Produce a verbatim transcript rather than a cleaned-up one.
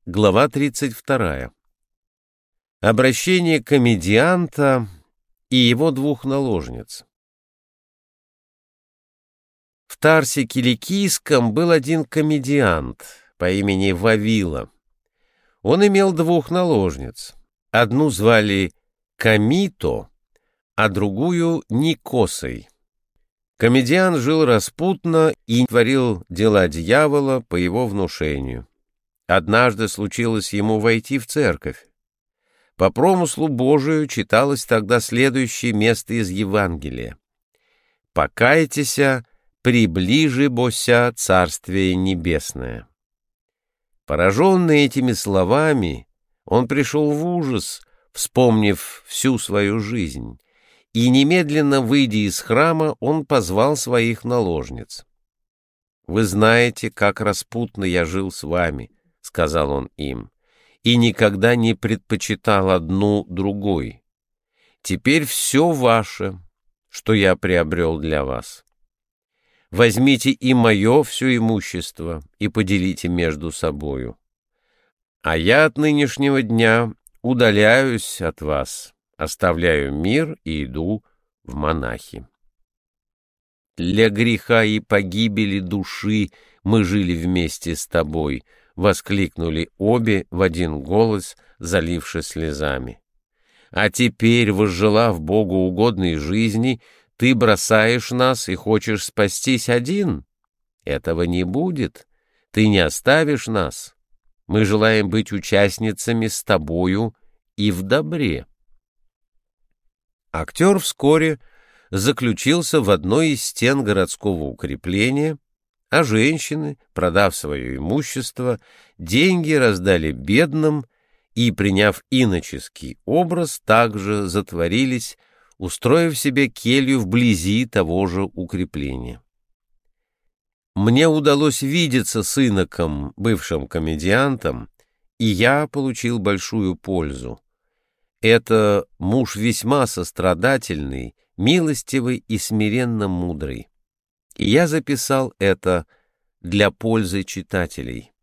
Глава тридцать вторая. Обращение комедианта и его двух наложниц. В Тарсе Киликийском был один комедиант по имени Вавила. Он имел двух наложниц. Одну звали Камито, а другую Никосой. Комедиант жил распутно и творил дела дьявола по его внушению. Однажды случилось ему войти в церковь. По промыслу Божию читалось тогда следующее место из Евангелия: «Покайтеся, приближи бося Царствие Небесное». Пораженный этими словами, он пришел в ужас, вспомнив всю свою жизнь, и немедленно, выйдя из храма, он позвал своих наложниц. «Вы знаете, как распутно я жил с вами», — сказал он им, — «и никогда не предпочитал одну другой. Теперь все ваше, что я приобрел для вас. Возьмите и мое все имущество и поделите между собою. А я от нынешнего дня удаляюсь от вас, оставляю мир и иду в монахи. Для греха и погибели души мы жили вместе с тобой», — воскликнули обе в один голос, залившись слезами. «А теперь, возжелав Богу угодной жизни, ты бросаешь нас и хочешь спастись один? Этого не будет. Ты не оставишь нас. Мы желаем быть участницами с тобою и в добре». Актер вскоре заключился в одной из стен городского укрепления, а женщины, продав свое имущество, деньги раздали бедным и, приняв иноческий образ, также затворились, устроив себе келью вблизи того же укрепления. Мне удалось видеться с иноком, бывшим комедиантом, и я получил большую пользу. Это муж весьма сострадательный, милостивый и смиренно мудрый. И я записал это для пользы читателей.